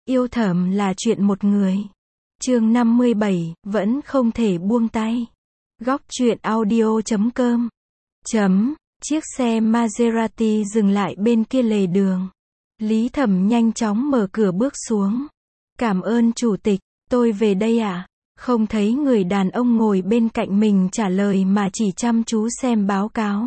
Yêu thầm là chuyện một người. Chương 57, vẫn không thể buông tay. Góc truyện audio.com. Chiếc xe Maserati dừng lại bên kia lề đường. Lý Thẩm nhanh chóng mở cửa bước xuống. Cảm ơn chủ tịch, tôi về đây ạ. Không thấy người đàn ông ngồi bên cạnh mình trả lời mà chỉ chăm chú xem báo cáo.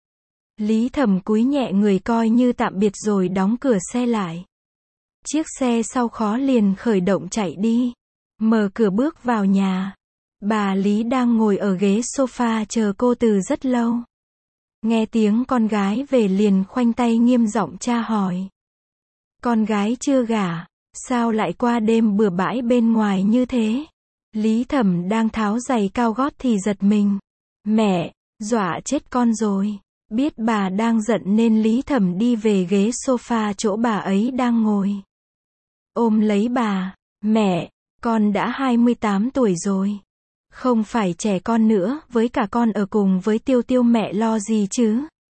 Lý Thẩm cúi nhẹ người coi như tạm biệt rồi đóng cửa xe lại. Chiếc xe sau khó liền khởi động chạy đi. Mở cửa bước vào nhà. Bà Lý đang ngồi ở ghế sofa chờ cô từ rất lâu. Nghe tiếng con gái về liền khoanh tay nghiêm giọng tra hỏi. Con gái chưa gả, sao lại qua đêm bừa bãi bên ngoài như thế? Lý Thẩm đang tháo giày cao gót thì giật mình. Mẹ, dọa chết con rồi. Biết bà đang giận nên Lý Thẩm đi về ghế sofa chỗ bà ấy đang ngồi. Ôm lấy bà. Mẹ, con đã 28 tuổi rồi. Không phải trẻ con nữa, với cả con ở cùng với Tiêu Tiêu mẹ lo gì chứ?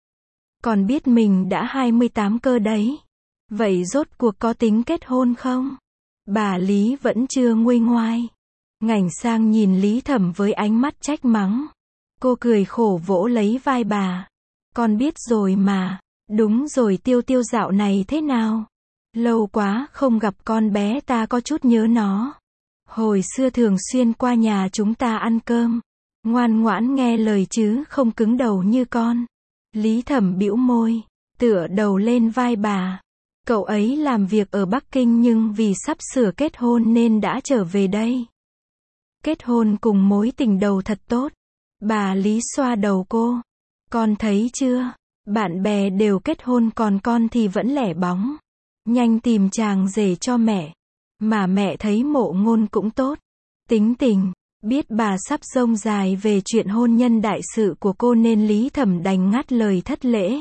Con biết mình đã 28 cơ đấy. Vậy rốt cuộc có tính kết hôn không? Bà Lý vẫn chưa nguôi ngoai. Ngoảnh sang nhìn Lý Thẩm với ánh mắt trách mắng. Cô cười khổ vỗ lấy vai bà. Con biết rồi mà. Đúng rồi, Tiêu Tiêu dạo này thế nào? Lâu quá không gặp con bé, ta có chút nhớ nó. Hồi xưa thường xuyên qua nhà chúng ta ăn cơm. Ngoan ngoãn nghe lời chứ không cứng đầu như con. Lý Thẩm bĩu môi, tựa đầu lên vai bà. Cậu ấy làm việc ở Bắc Kinh nhưng vì sắp sửa kết hôn nên đã trở về đây. Kết hôn cùng mối tình đầu thật tốt. Bà Lý xoa đầu cô. Con thấy chưa? Bạn bè đều kết hôn còn con thì vẫn lẻ bóng. Nhanh tìm chàng rể cho mẹ. Mà mẹ thấy Mộ Ngôn cũng tốt. Tính tình. Biết bà sắp rông dài về chuyện hôn nhân đại sự của cô nên Lý Thẩm đành ngắt lời thất lễ.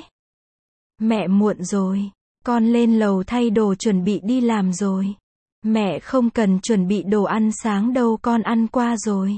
Mẹ muộn rồi. Con lên lầu thay đồ chuẩn bị đi làm rồi. Mẹ không cần chuẩn bị đồ ăn sáng đâu, con ăn qua rồi.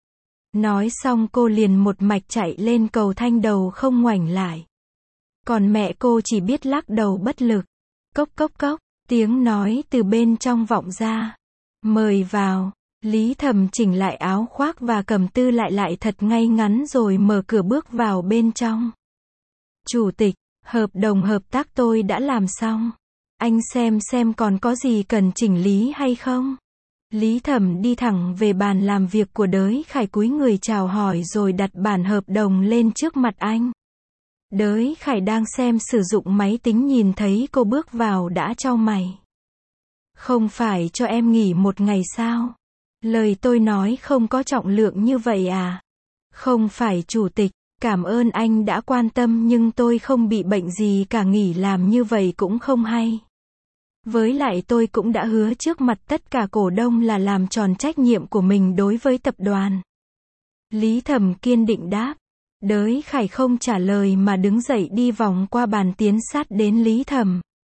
Nói xong cô liền một mạch chạy lên cầu thang, đầu không ngoảnh lại. Còn mẹ cô chỉ biết lắc đầu bất lực. Cốc cốc cốc, tiếng nói từ bên trong vọng ra. Mời vào. Lý Thẩm chỉnh lại áo khoác và cầm tư lại thật ngay ngắn rồi mở cửa bước vào bên trong. Chủ tịch, hợp đồng hợp tác tôi đã làm xong. Anh xem còn có gì cần chỉnh lý hay không? Lý Thẩm đi thẳng về bàn làm việc của Đới Khải, cúi người chào hỏi rồi đặt bản hợp đồng lên trước mặt anh. Đới Khải đang xem sử dụng máy tính nhìn thấy cô bước vào đã chau mày. Không phải cho em nghỉ một ngày sao? Lời tôi nói không có trọng lượng như vậy à? Không phải chủ tịch, cảm ơn anh đã quan tâm nhưng tôi không bị bệnh gì cả, nghỉ làm như vậy cũng không hay. Với lại tôi cũng đã hứa trước mặt tất cả cổ đông là làm tròn trách nhiệm của mình đối với tập đoàn. Lý Thẩm kiên định đáp. Đới Khải không trả lời mà đứng dậy đi vòng qua bàn tiến sát đến Lý Thẩm.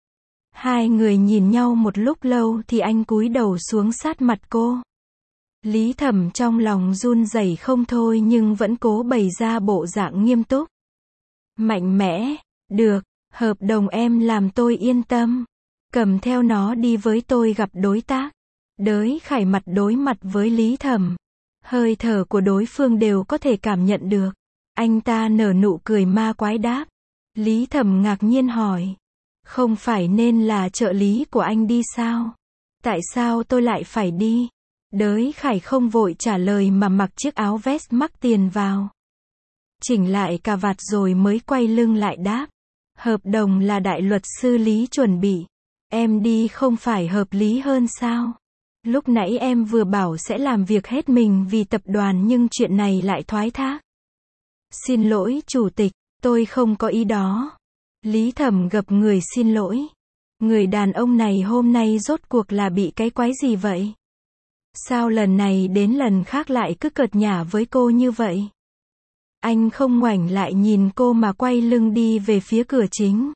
Hai người nhìn nhau một lúc lâu thì anh cúi đầu xuống sát mặt cô. Lý Thẩm trong lòng run rẩy không thôi nhưng vẫn cố bày ra bộ dạng nghiêm túc. Mạnh mẽ, được, hợp đồng em làm tôi yên tâm. Cầm theo nó đi với tôi gặp đối tác. Đới Khải mặt đối mặt với Lý Thẩm. Hơi thở của đối phương đều có thể cảm nhận được. Anh ta nở nụ cười ma quái đáp. Lý Thẩm ngạc nhiên hỏi. Không phải nên là trợ lý của anh đi sao? Tại sao tôi lại phải đi? Đới Khải không vội trả lời mà mặc chiếc áo vest mắc tiền vào. Chỉnh lại cà vạt rồi mới quay lưng lại đáp. Hợp đồng là đại luật sư Lý chuẩn bị. Em đi không phải hợp lý hơn sao? Lúc nãy em vừa bảo sẽ làm việc hết mình vì tập đoàn nhưng chuyện này lại thoái thác. Xin lỗi chủ tịch, tôi không có ý đó. Lý Thẩm gập người xin lỗi. Người đàn ông này hôm nay rốt cuộc là bị cái quái gì vậy? Sao lần này đến lần khác lại cứ cợt nhả với cô như vậy? Anh không ngoảnh lại nhìn cô mà quay lưng đi về phía cửa chính.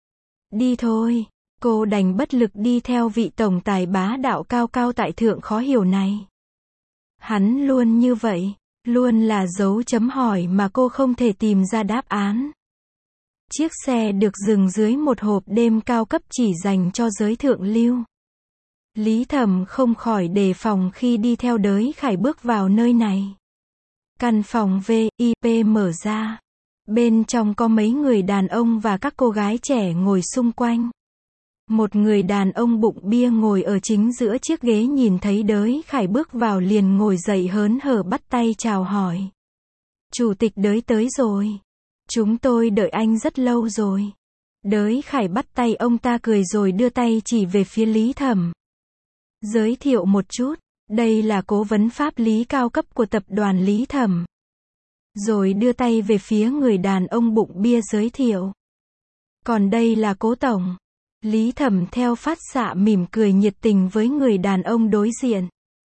Đi thôi. Cô đành bất lực đi theo vị tổng tài bá đạo cao cao tại thượng khó hiểu này. Hắn luôn như vậy, luôn là dấu chấm hỏi mà cô không thể tìm ra đáp án. Chiếc xe được dừng dưới một hộp đêm cao cấp chỉ dành cho giới thượng lưu. Lý Thẩm không khỏi đề phòng khi đi theo Đới Khải bước vào nơi này. Căn phòng VIP mở ra. Bên trong có mấy người đàn ông và các cô gái trẻ ngồi xung quanh. Một người đàn ông bụng bia ngồi ở chính giữa chiếc ghế nhìn thấy Đới Khải bước vào liền ngồi dậy hớn hở bắt tay chào hỏi. Chủ tịch Đới tới rồi. Chúng tôi đợi anh rất lâu rồi. Đới Khải bắt tay ông ta cười rồi đưa tay chỉ về phía Lý Thẩm. Giới thiệu một chút, đây là cố vấn pháp lý cao cấp của tập đoàn Lý Thẩm. Rồi đưa tay về phía người đàn ông bụng bia giới thiệu. Còn đây là cố tổng. Lý Thẩm theo phát xạ mỉm cười nhiệt tình với người đàn ông đối diện.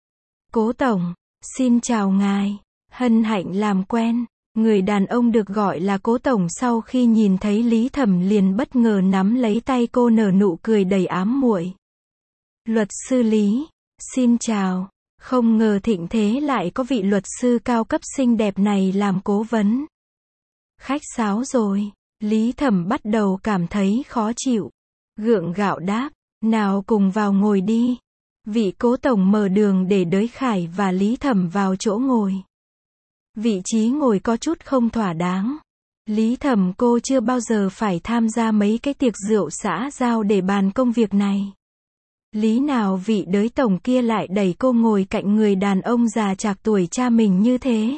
Cố tổng, xin chào ngài, hân hạnh làm quen. Người đàn ông được gọi là cố tổng sau khi nhìn thấy Lý Thẩm liền bất ngờ nắm lấy tay cô nở nụ cười đầy ám muội. Luật sư Lý, xin chào, không ngờ thịnh thế lại có vị luật sư cao cấp xinh đẹp này làm cố vấn. Khách sáo rồi, Lý Thẩm bắt đầu cảm thấy khó chịu. Gượng gạo đáp, nào cùng vào ngồi đi. Vị cố tổng mở đường để Đới Khải và Lý Thẩm vào chỗ ngồi. Vị trí ngồi có chút không thỏa đáng. Lý Thẩm cô chưa bao giờ phải tham gia mấy cái tiệc rượu xã giao để bàn công việc này. Lý nào vị Đới tổng kia lại đẩy cô ngồi cạnh người đàn ông già chạc tuổi cha mình như thế.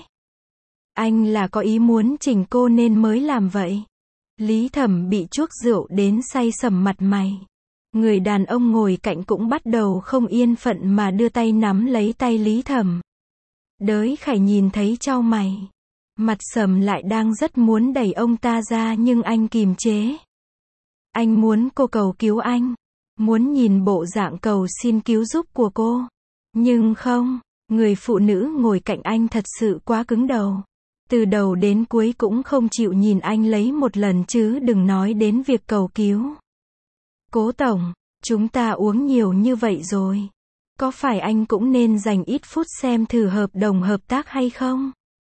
Anh là có ý muốn chỉnh cô nên mới làm vậy. Lý Thẩm bị chuốc rượu đến say sẩm mặt mày. Người đàn ông ngồi cạnh cũng bắt đầu không yên phận mà đưa tay nắm lấy tay Lý Thẩm. Đới Khải nhìn thấy chau mày. Mặt sầm lại đang rất muốn đẩy ông ta ra nhưng anh kìm chế. Anh muốn cô cầu cứu anh. Muốn nhìn bộ dạng cầu xin cứu giúp của cô. Nhưng không, người phụ nữ ngồi cạnh anh thật sự quá cứng đầu. Từ đầu đến cuối cũng không chịu nhìn anh lấy một lần chứ đừng nói đến việc cầu cứu. Cố tổng, chúng ta uống nhiều như vậy rồi. Có phải anh cũng nên dành ít phút xem thử hợp đồng hợp tác hay không?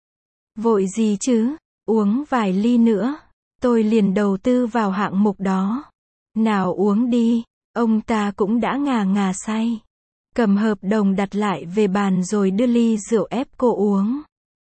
Vội gì chứ, uống vài ly nữa. Tôi liền đầu tư vào hạng mục đó. Nào uống đi, ông ta cũng đã ngà ngà say. Cầm hợp đồng đặt lại về bàn rồi đưa ly rượu ép cô uống.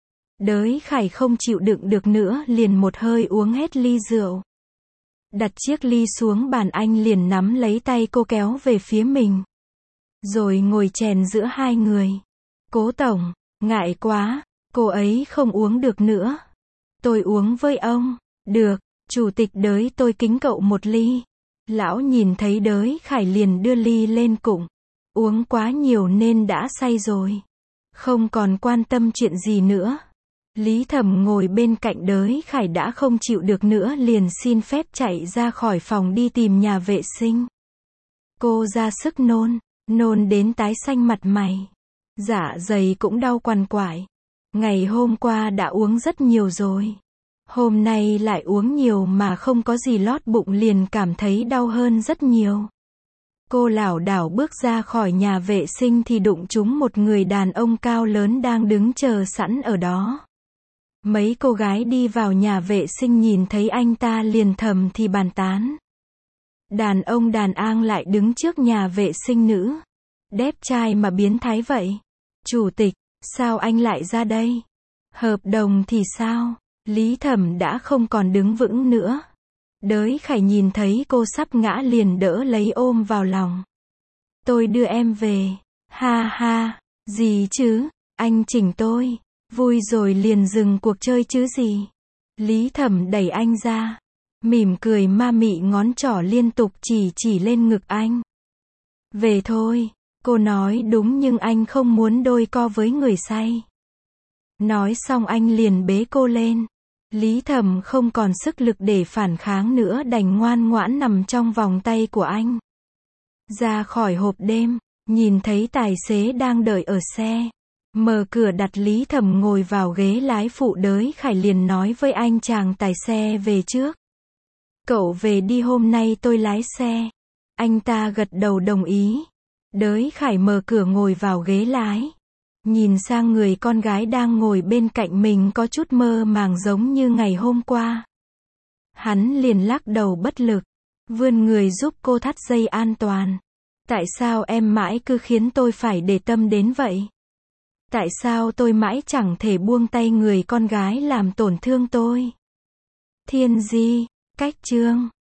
Đới Khải không chịu đựng được nữa liền một hơi uống hết ly rượu. Đặt chiếc ly xuống bàn anh liền nắm lấy tay cô kéo về phía mình. Rồi ngồi chèn giữa hai người. Cố tổng, ngại quá, cô ấy không uống được nữa. Tôi uống với ông. Được, chủ tịch Đới tôi kính cậu một ly. Lão nhìn thấy Đới Khải liền đưa ly lên cụng. Uống quá nhiều nên đã say rồi. Không còn quan tâm chuyện gì nữa. Lý Thẩm ngồi bên cạnh Đới Khải đã không chịu được nữa liền xin phép chạy ra khỏi phòng đi tìm nhà vệ sinh. Cô ra sức nôn đến tái xanh mặt mày. Dạ dày cũng đau quằn quại. Ngày hôm qua đã uống rất nhiều rồi. Hôm nay lại uống nhiều mà không có gì lót bụng liền cảm thấy đau hơn rất nhiều. Cô lảo đảo bước ra khỏi nhà vệ sinh thì đụng trúng một người đàn ông cao lớn đang đứng chờ sẵn ở đó. Mấy cô gái đi vào nhà vệ sinh nhìn thấy anh ta liền thầm thì bàn tán. Đàn ông đàn ang lại đứng trước nhà vệ sinh nữ. Đẹp trai mà biến thái vậy. Chủ tịch, sao anh lại ra đây? Hợp đồng thì sao? Lý Thẩm đã không còn đứng vững nữa. Đới Khải nhìn thấy cô sắp ngã liền đỡ lấy ôm vào lòng. Tôi đưa em về. Ha ha, gì chứ, anh chỉnh tôi. Vui rồi liền dừng cuộc chơi chứ gì. Lý Thẩm đẩy anh ra. Mỉm cười ma mị ngón trỏ liên tục chỉ lên ngực anh. Về thôi, cô nói đúng nhưng anh không muốn đôi co với người say. Nói xong anh liền bế cô lên. Lý Thẩm không còn sức lực để phản kháng nữa đành ngoan ngoãn nằm trong vòng tay của anh. Ra khỏi hộp đêm, nhìn thấy tài xế đang đợi ở xe. Mở cửa đặt Lý Thẩm ngồi vào ghế lái phụ. Đới Khải liền nói với anh chàng tài xe về trước. Cậu về đi hôm nay tôi lái xe. Anh ta gật đầu đồng ý. Đới Khải mở cửa ngồi vào ghế lái. Nhìn sang người con gái đang ngồi bên cạnh mình có chút mơ màng giống như ngày hôm qua. Hắn liền lắc đầu bất lực. Vươn người giúp cô thắt dây an toàn. Tại sao em mãi cứ khiến tôi phải để tâm đến vậy? Tại sao tôi mãi chẳng thể buông tay người con gái làm tổn thương tôi? Thiên Di, Cách Chương